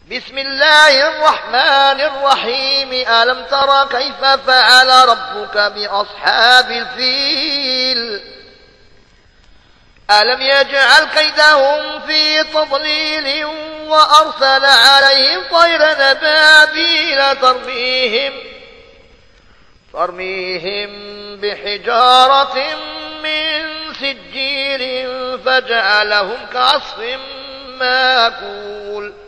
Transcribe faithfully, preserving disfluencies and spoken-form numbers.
بسم الله الرحمن الرحيم. ألم تر كيف فعل ربك بأصحاب الفيل ألم يجعل كيدهم في تضليل وأرسل عليهم طيرا أبابيل ترميهم ترميهم بحجارة من سجيل فجعلهم كعصف ماكول